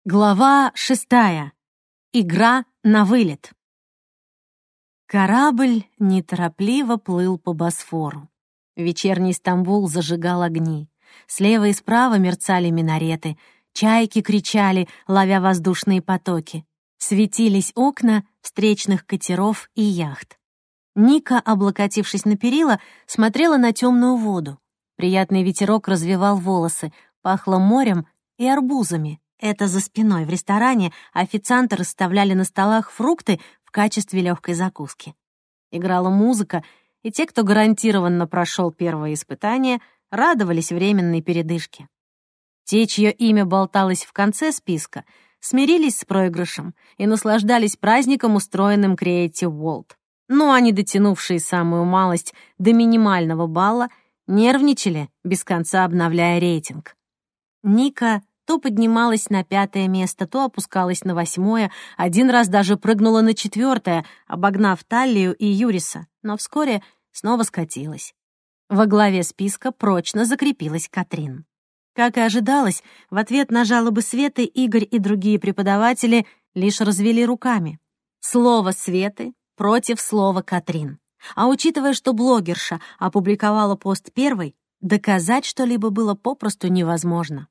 Глава 6. Игра на вылет. Корабль неторопливо плыл по Босфору. Вечерний Стамбул зажигал огни. Слева и справа мерцали минареты. Чайки кричали, ловя воздушные потоки. Светились окна встречных катеров и яхт. Ника, облокотившись на перила, смотрела на темную воду. Приятный ветерок развевал волосы, пахло морем и арбузами. Это за спиной в ресторане официанты расставляли на столах фрукты в качестве легкой закуски. Играла музыка, и те, кто гарантированно прошел первое испытание, радовались временной передышке. Те, чье имя болталось в конце списка, смирились с проигрышем и наслаждались праздником, устроенным Creative World. Ну а не дотянувшие самую малость до минимального балла, нервничали, без конца обновляя рейтинг. Ника то поднималась на 5-е место, то опускалась на 8-е, один раз даже прыгнула на 4-е, обогнав Таллию и Юриса, но вскоре снова скатилась. Во главе списка прочно закрепилась Катрин. Как и ожидалось, в ответ на жалобы Светы Игорь и другие преподаватели лишь развели руками. Слово Светы против слова Катрин. А учитывая, что блогерша опубликовала пост первой, доказать что-либо было попросту невозможно.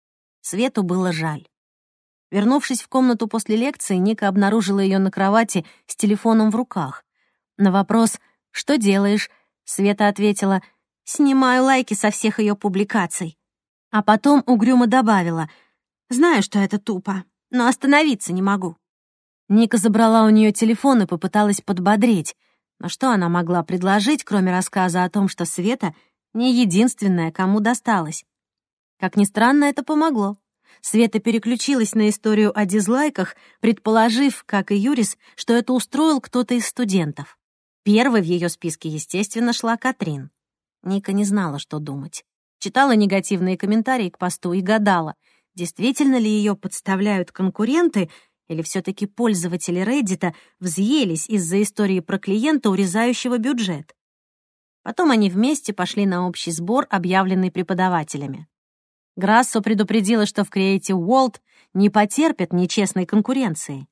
Свету было жаль. Вернувшись в комнату после лекции, Ника обнаружила ее на кровати с телефоном в руках. На вопрос «Что делаешь?» Света ответила «Снимаю лайки со всех ее публикаций». А потом угрюмо добавила «Знаю, что это тупо, но остановиться не могу». Ника забрала у нее телефон и попыталась подбодрить. Но что она могла предложить, кроме рассказа о том, что Света не единственная, кому досталось? Как ни странно, это помогло. Света переключилась на историю о дизлайках, предположив, как и Юрис, что это устроил кто-то из студентов. Первой в ее списке, естественно, шла Катрин. Ника не знала, что думать. Читала негативные комментарии к посту и гадала, действительно ли ее подставляют конкуренты, или все-таки пользователи Reddit взъелись из-за истории про клиента, урезающего бюджет. Потом они вместе пошли на общий сбор, объявленный преподавателями. Грассо предупредила, что в Creative World не потерпят нечестной конкуренции.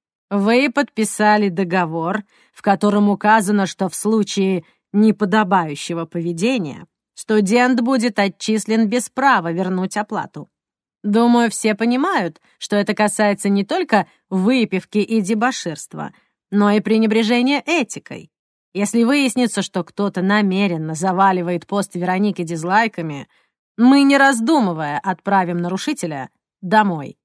«Вы подписали договор, в котором указано, что в случае неподобающего поведения студент будет отчислен без права вернуть оплату. Думаю, все понимают, что это касается не только выпивки и дебоширства, но и пренебрежения этикой. Если выяснится, что кто-то намеренно заваливает пост Вероники дизлайками, мы, не раздумывая, отправим нарушителя домой».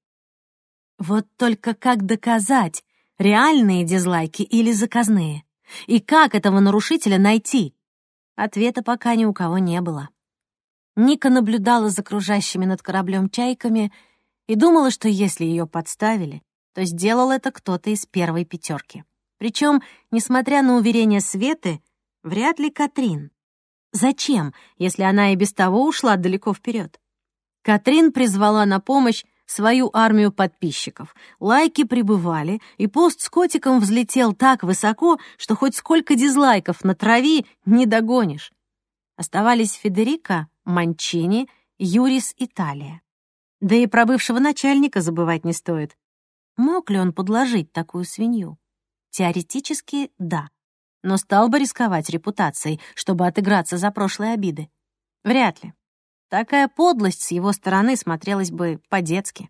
Вот только как доказать, реальные дизлайки или заказные? И как этого нарушителя найти? Ответа пока ни у кого не было. Ника наблюдала за кружащими над кораблем чайками и думала, что если ее подставили, то сделал это кто-то из первой 5. Причем, несмотря на уверения Светы, вряд ли Катрин. Зачем, если она и без того ушла далеко вперед? Катрин призвала на помощь свою армию подписчиков. Лайки прибывали, и пост с котиком взлетел так высоко, что хоть сколько дизлайков натрави, не догонишь. Оставались Федерико, Манчини, Юрис и Талия. Да и про бывшего начальника забывать не стоит. Мог ли он подложить такую свинью? Теоретически, да. Но стал бы рисковать репутацией, чтобы отыграться за прошлые обиды? Вряд ли. Такая подлость с его стороны смотрелась бы по-детски.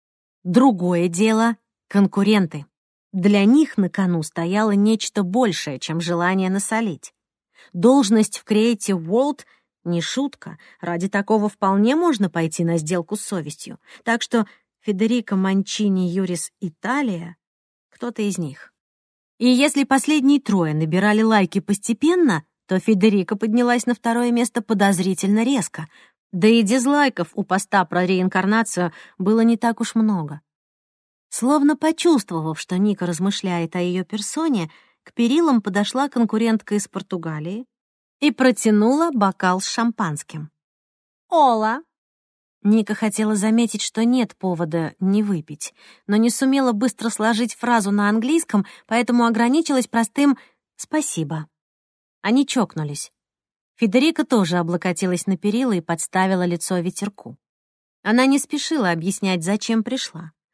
Другое дело — конкуренты. Для них на кону стояло нечто большее, чем желание насолить. Должность в Creative World — не шутка. Ради такого вполне можно пойти на сделку с совестью. Так что Федерико, Манчини, Юрис и Талия — кто-то из них. И если последние 3 набирали лайки постепенно, то Федерико поднялась на 2-е место подозрительно резко. Да и дизлайков у поста про реинкарнацию было не так уж много. Словно почувствовав, что Ника размышляет о ее персоне, к перилам подошла конкурентка из Португалии и протянула бокал с шампанским. «Ола!» Ника хотела заметить, что нет повода не выпить, но не сумела быстро сложить фразу на английском, поэтому ограничилась простым «спасибо». Они чокнулись. Федерика тоже облокотилась на перила и подставила лицо ветерку. Она не спешила объяснять, зачем пришла.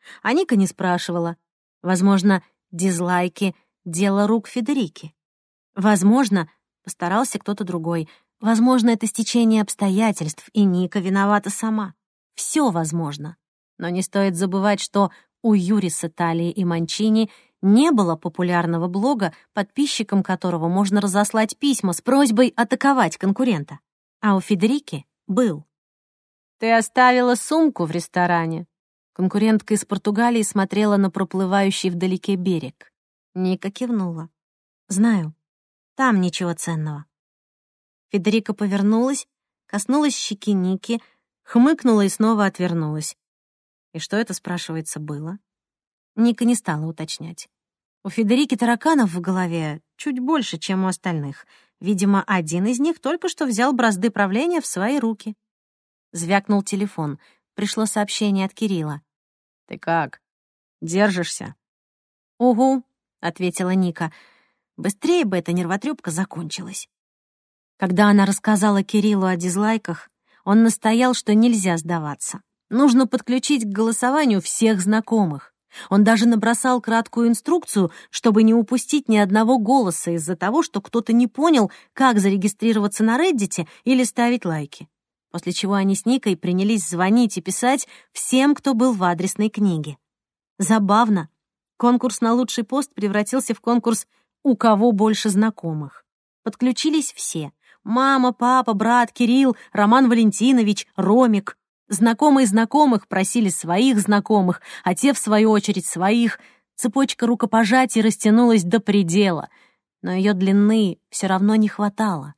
А Ника не спрашивала. Возможно, дизлайки — дело рук Федерики. Возможно, постарался кто-то другой. Возможно, это стечение обстоятельств, и Ника виновата сама. Все возможно. Но не стоит забывать, что у Юриса, Талии и Манчини не было популярного блога, подписчикам которого можно разослать письма с просьбой атаковать конкурента. А у Федерики был. «Ты оставила сумку в ресторане». Конкурентка из Португалии смотрела на проплывающий вдалеке берег. Ника кивнула. «Знаю, там ничего ценного». Федерика повернулась, коснулась щеки Ники, хмыкнула и снова отвернулась. И что это, спрашивается, было? Ника не стала уточнять. У Федерики тараканов в голове чуть больше, чем у остальных. Видимо, один из них только что взял бразды правления в свои руки. Звякнул телефон. Пришло сообщение от Кирилла. «Ты как? Держишься?» «Угу», — ответила Ника. Быстрее бы эта нервотрепка закончилась. Когда она рассказала Кириллу о дизлайках, он настоял, что нельзя сдаваться. Нужно подключить к голосованию всех знакомых. Он даже набросал краткую инструкцию, чтобы не упустить ни одного голоса из-за того, что кто-то не понял, как зарегистрироваться на Reddit или ставить лайки. После чего они с Никой принялись звонить и писать всем, кто был в адресной книге. Забавно. Конкурс на лучший пост превратился в конкурс «У кого больше знакомых?». Подключились все. Мама, папа, брат, Кирилл, Роман Валентинович, Ромик. Знакомые знакомых просили своих знакомых, а те, в свою очередь, своих. Цепочка рукопожатий растянулась до предела, но ее длины все равно не хватало.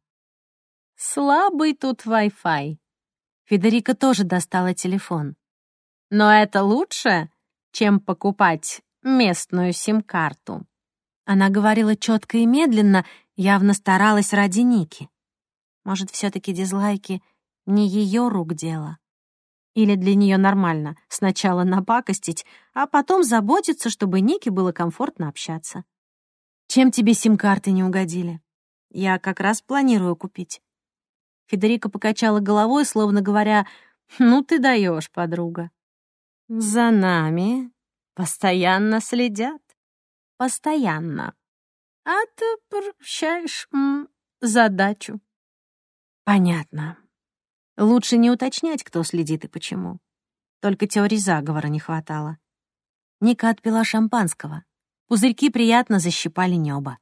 «Слабый тут Wi-Fi». Федерика тоже достала телефон. «Но это лучше, чем покупать местную сим-карту». Она говорила четко и медленно, явно старалась ради Ники. Может, все-таки дизлайки не ее рук дело? Или для нее нормально сначала напакостить, а потом заботиться, чтобы Нике было комфортно общаться? Чем тебе сим-карты не угодили? Я как раз планирую купить. Федерика покачала головой, словно говоря, «Ну ты даешь, подруга». «За нами постоянно следят. Постоянно. А ты прощаешь задачу». «Понятно. Лучше не уточнять, кто следит и почему. Только теории заговора не хватало». Ника отпила шампанского. Пузырьки приятно защипали небо.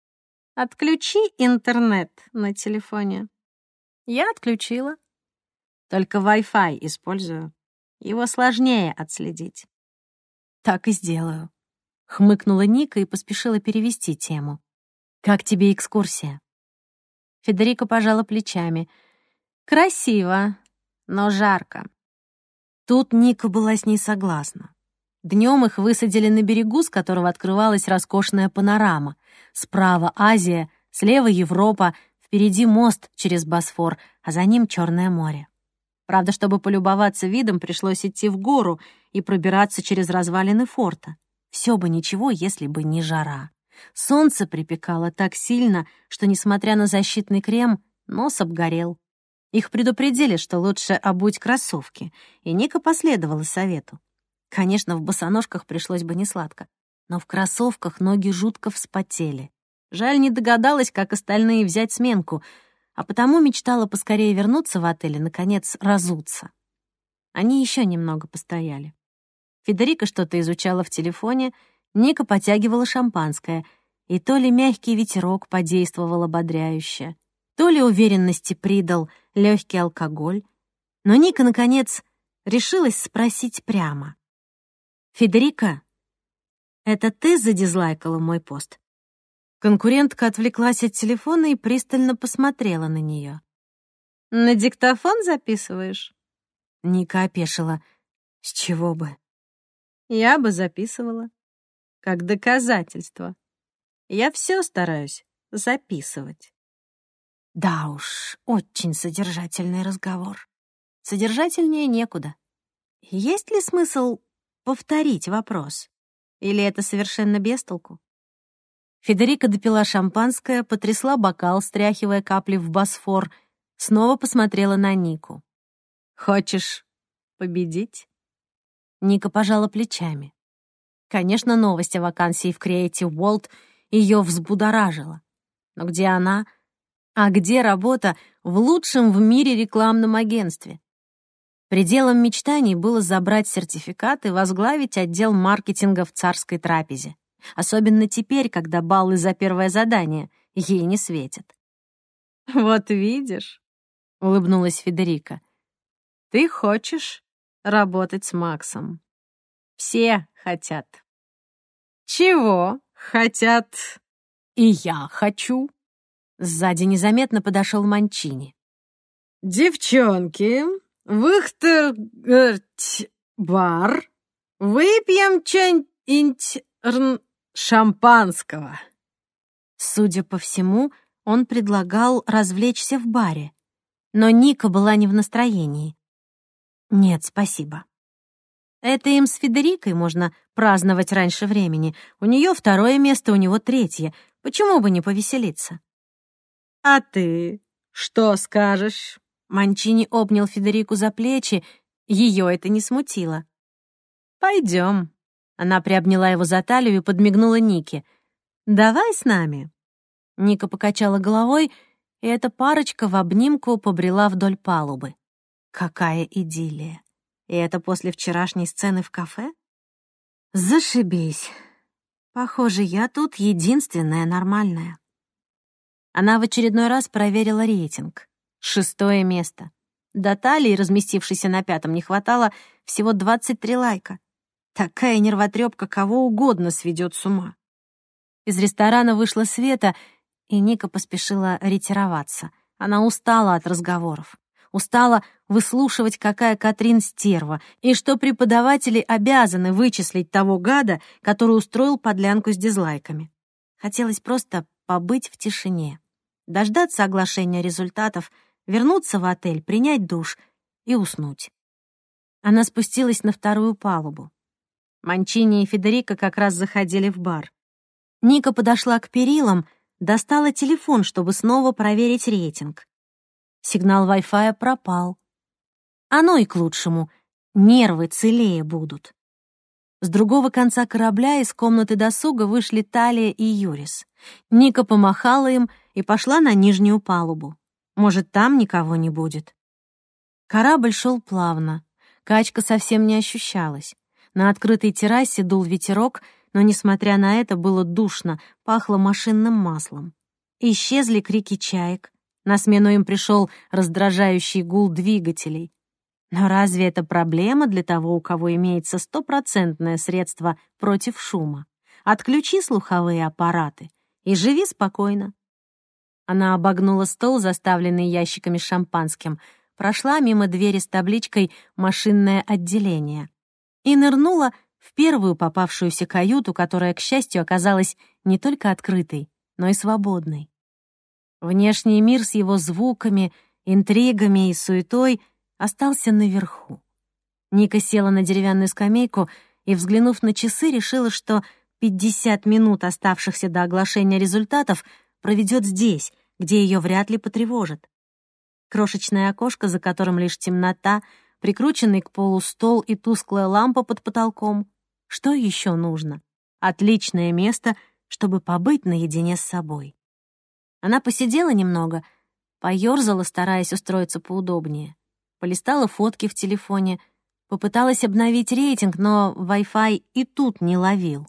«Отключи интернет на телефоне». Я отключила. Только Wi-Fi использую. Его сложнее отследить. Так и сделаю. Хмыкнула Ника и поспешила перевести тему. Как тебе экскурсия? Федерика пожала плечами. Красиво, но жарко. Тут Ника была с ней согласна. Днем их высадили на берегу, с которого открывалась роскошная панорама. Справа Азия, слева Европа, впереди мост через Босфор, а за ним Черное море. Правда, чтобы полюбоваться видом, пришлось идти в гору и пробираться через развалины форта. Все бы ничего, если бы не жара. Солнце припекало так сильно, что, несмотря на защитный крем, нос обгорел. Их предупредили, что лучше обуть кроссовки, и Ника последовала совету. Конечно, в босоножках пришлось бы несладко, но в кроссовках ноги жутко вспотели. Жаль, не догадалась, как остальные взять сменку, а потому мечтала поскорее вернуться в отель и, наконец, разуться. Они еще немного постояли. Федерика что-то изучала в телефоне, Ника потягивала шампанское, и то ли мягкий ветерок подействовал ободряюще, то ли уверенности придал легкий алкоголь. Но Ника, наконец, решилась спросить прямо. «Федерика, это ты задизлайкала мой пост?» Конкурентка отвлеклась от телефона и пристально посмотрела на нее. «На диктофон записываешь?» Ника опешила. «С чего бы?» «Я бы записывала. Как доказательство. Я все стараюсь записывать». Да уж, очень содержательный разговор. Содержательнее некуда. Есть ли смысл повторить вопрос? Или это совершенно без толку? Федерика допила шампанское, потрясла бокал, стряхивая капли в Босфор, снова посмотрела на Нику. «Хочешь победить?» Ника пожала плечами. Конечно, новость о вакансии в Creative World ее взбудоражила. Но где она? А где работа в лучшем в мире рекламном агентстве? Пределом мечтаний было забрать сертификат и возглавить отдел маркетинга в царской трапезе. Особенно теперь, когда баллы за первое задание ей не светят. «Вот видишь», — улыбнулась Федерика, — «ты хочешь работать с Максом. Все хотят». «Чего хотят?» «И я хочу». Сзади незаметно подошел Манчини. «Девчонки, в бар выпьем что-нибудь шампанского». Судя по всему, он предлагал развлечься в баре. Но Ника была не в настроении. «Нет, спасибо». Это им с Федерикой можно праздновать раньше времени. У нее второе место, у него третье. Почему бы не повеселиться? «А ты что скажешь?» Манчини обнял Федерику за плечи. Ее это не смутило. «Пойдем». Она приобняла его за талию и подмигнула Нике. «Давай с нами». Ника покачала головой, и эта парочка в обнимку побрела вдоль палубы. Какая идиллия! И это после вчерашней сцены в кафе? Зашибись. Похоже, я тут единственная нормальная. Она в очередной раз проверила рейтинг. 6-е место. До талии, разместившейся на 5-м, не хватало всего 23 лайка. Такая нервотрепка кого угодно сведет с ума. Из ресторана вышла Света, и Ника поспешила ретироваться. Она устала от разговоров. Устала выслушивать, какая Катрин стерва, и что преподаватели обязаны вычислить того гада, который устроил подлянку с дизлайками. Хотелось просто побыть в тишине, дождаться оглашения результатов, вернуться в отель, принять душ и уснуть. Она спустилась на 2-ю палубу. Манчини и Федерика как раз заходили в бар. Ника подошла к перилам, достала телефон, чтобы снова проверить рейтинг. Сигнал Wi-Fi пропал. Оно и к лучшему. Нервы целее будут. С другого конца корабля из комнаты досуга вышли Талия и Юрис. Ника помахала им и пошла на нижнюю палубу. Может, там никого не будет. Корабль шел плавно. Качка совсем не ощущалась. На открытой террасе дул ветерок, но, несмотря на это, было душно, пахло машинным маслом. Исчезли крики чаек. На смену им пришел раздражающий гул двигателей. Но разве это проблема для того, у кого имеется 100% средство против шума? Отключи слуховые аппараты и живи спокойно. Она обогнула стол, заставленный ящиками с шампанским, прошла мимо двери с табличкой «Машинное отделение» и нырнула в первую попавшуюся каюту, которая, к счастью, оказалась не только открытой, но и свободной. Внешний мир с его звуками, интригами и суетой остался наверху. Ника села на деревянную скамейку и, взглянув на часы, решила, что 50 минут, оставшихся до оглашения результатов, проведет здесь, где ее вряд ли потревожат. Крошечное окошко, за которым лишь темнота, прикрученный к полу стол и тусклая лампа под потолком. Что еще нужно? Отличное место, чтобы побыть наедине с собой. Она посидела немного, поёрзала, стараясь устроиться поудобнее, полистала фотки в телефоне, попыталась обновить рейтинг, но Wi-Fi и тут не ловил.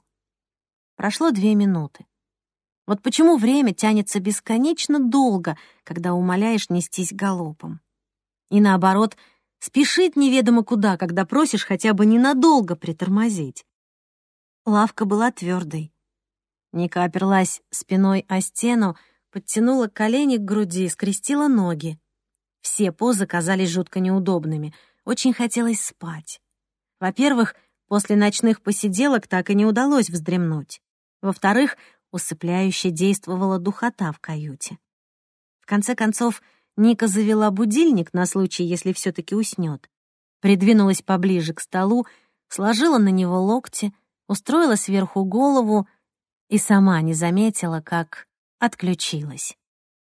Прошло 2 минуты. Вот почему время тянется бесконечно долго, когда умоляешь нестись галопом. И наоборот, спешит неведомо куда, когда просишь хотя бы ненадолго притормозить. Лавка была твердой. Ника оперлась спиной о стену, подтянула колени к груди, скрестила ноги. Все позы казались жутко неудобными. Очень хотелось спать. Во-первых, после ночных посиделок так и не удалось вздремнуть. Во-вторых, усыпляюще действовала духота в каюте. В конце концов, Ника завела будильник на случай, если все-таки уснет. Придвинулась поближе к столу, сложила на него локти, устроила сверху голову и сама не заметила, как отключилась.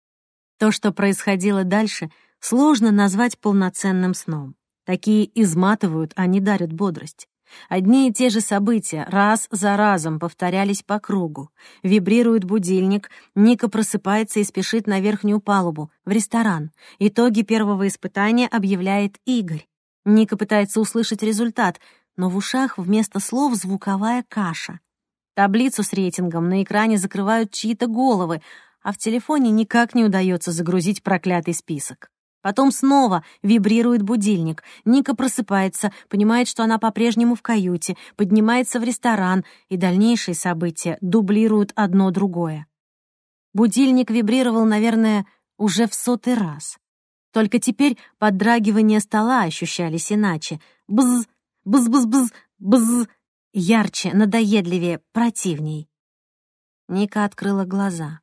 То, что происходило дальше, сложно назвать полноценным сном. Такие изматывают, а не дарят бодрость. Одни и те же события раз за разом повторялись по кругу. Вибрирует будильник, Ника просыпается и спешит на верхнюю палубу, в ресторан. Итоги первого испытания объявляет Игорь. Ника пытается услышать результат, но в ушах вместо слов звуковая каша. Таблицу с рейтингом на экране закрывают чьи-то головы, а в телефоне никак не удается загрузить проклятый список. Потом снова вибрирует будильник. Ника просыпается, понимает, что она по-прежнему в каюте, поднимается в ресторан, и дальнейшие события дублируют одно другое. Будильник вибрировал, наверное, уже в 100-й раз. Только теперь подрагивания стола ощущались иначе. Бз, бз-бз-бз, бз. Ярче, надоедливее, противней. Ника открыла глаза.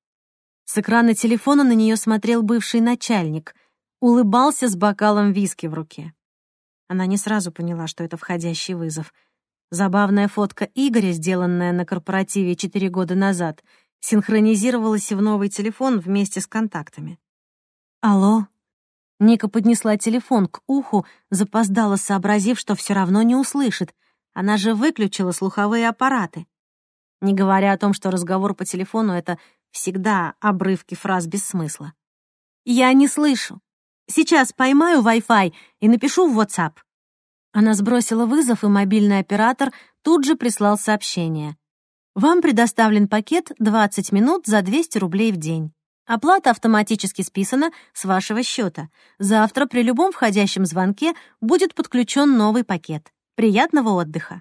С экрана телефона на нее смотрел бывший начальник, улыбался с бокалом виски в руке. Она не сразу поняла, что это входящий вызов. Забавная фотка Игоря, сделанная на корпоративе 4 года назад, синхронизировалась в новый телефон вместе с контактами. «Алло?» Ника поднесла телефон к уху, запоздала, сообразив, что все равно не услышит. Она же выключила слуховые аппараты. Не говоря о том, что разговор по телефону — это всегда обрывки фраз без смысла. «Я не слышу. Сейчас поймаю Wi-Fi и напишу в WhatsApp». Она сбросила вызов, и мобильный оператор тут же прислал сообщение. «Вам предоставлен пакет 20 минут за 200 рублей в день. Оплата автоматически списана с вашего счета. Завтра при любом входящем звонке будет подключен новый пакет. Приятного отдыха».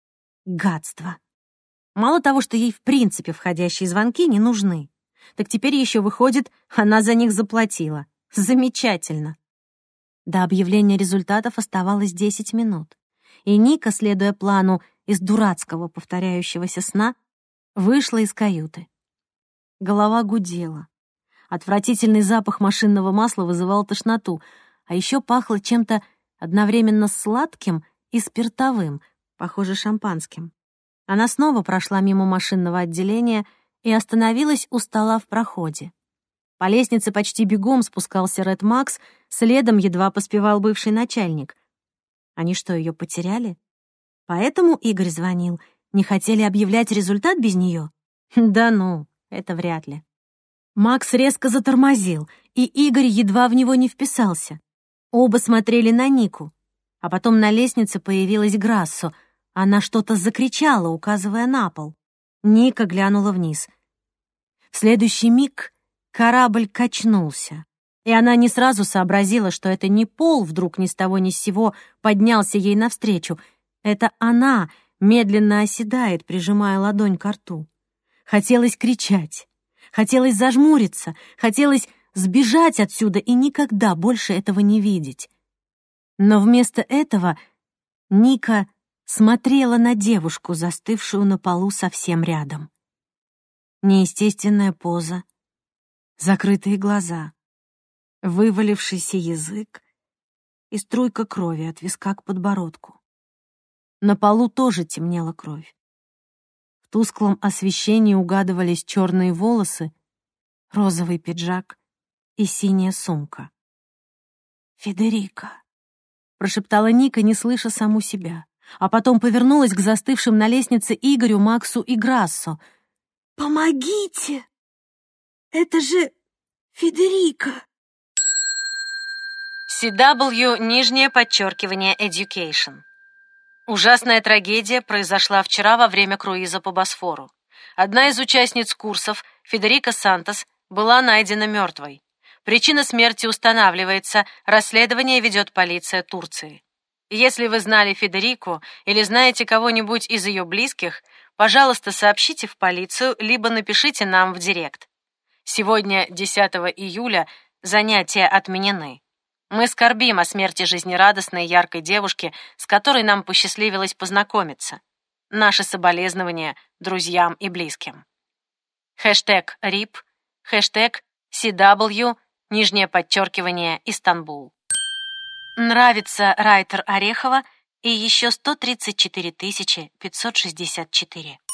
Гадство. Мало того, что ей в принципе входящие звонки не нужны, так теперь еще выходит, она за них заплатила. Замечательно. До объявления результатов оставалось 10 минут, и Ника, следуя плану из дурацкого повторяющегося сна, вышла из каюты. Голова гудела. Отвратительный запах машинного масла вызывал тошноту, а еще пахло чем-то одновременно сладким и спиртовым, похоже, шампанским. Она снова прошла мимо машинного отделения и остановилась у стола в проходе. По лестнице почти бегом спускался Ред Макс, следом едва поспевал бывший начальник. Они что, ее потеряли? Поэтому Игорь звонил. Не хотели объявлять результат без нее? Да ну, это вряд ли. Макс резко затормозил, и Игорь едва в него не вписался. Оба смотрели на Нику. А потом на лестнице появилась Грассо. Она что-то закричала, указывая на пол. Ника глянула вниз. В следующий миг корабль качнулся, и она не сразу сообразила, что это не пол вдруг ни с того ни с сего поднялся ей навстречу. Это она медленно оседает, прижимая ладонь ко рту. Хотелось кричать, хотелось зажмуриться, хотелось сбежать отсюда и никогда больше этого не видеть. Но вместо этого Ника смотрела на девушку, застывшую на полу совсем рядом. Неестественная поза, закрытые глаза, вывалившийся язык и струйка крови от виска к подбородку. На полу тоже темнела кровь. В тусклом освещении угадывались черные волосы, розовый пиджак и синяя сумка. «Федерико», — прошептала Ника, не слыша саму себя, а потом повернулась к застывшим на лестнице Игорю, Максу и Грассо. «Помогите! Это же Федерико!» CW, нижнее подчеркивание, Education. Ужасная трагедия произошла вчера во время круиза по Босфору. Одна из участниц курсов, Федерика Сантос, была найдена мертвой. Причина смерти устанавливается, расследование ведет полиция Турции. Если вы знали Федерику или знаете кого-нибудь из ее близких, пожалуйста, сообщите в полицию, либо напишите нам в директ. Сегодня, 10 июля, занятия отменены. Мы скорбим о смерти жизнерадостной яркой девушки, с которой нам посчастливилось познакомиться. Наши соболезнования друзьям и близким. Хэштег #RIP, хэштег CW, нижнее подчеркивание, Истанбул. Нравится Райтер Орехова и еще 134 564.